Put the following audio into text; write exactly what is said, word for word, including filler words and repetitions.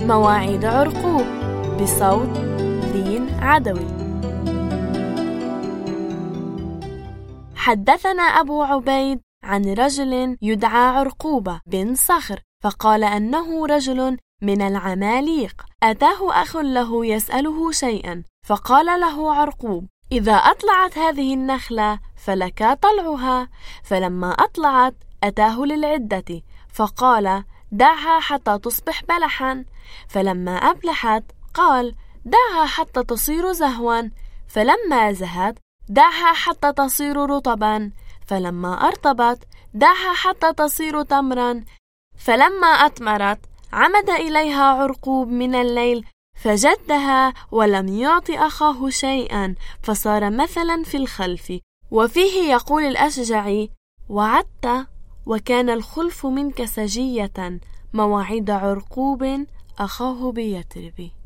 مواعيد عرقوب بصوت دين عدوي. حدثنا أبو عبيد عن رجل يدعى عرقوبة بن صخر، فقال أنه رجل من العماليق. أتاه أخ له يسأله شيئا، فقال له عرقوب: إذا أطلعت هذه النخلة فلك طلعها. فلما أطلعت أتاه للعدة، فقال: دعها حتى تصبح بلحا. فلما أبلحت قال: دعها حتى تصير زهوا. فلما زهت دعها حتى تصير رطبا. فلما أرطبت دعها حتى تصير تمرا. فلما أتمرت عمد إليها عرقوب من الليل فجدها ولم يعط أخاه شيئا، فصار مثلا في الخلف. وفيه يقول الأشجعي: وعدت وكان الخلف منك سجية، مواعيد عرقوب أخاه بيترب.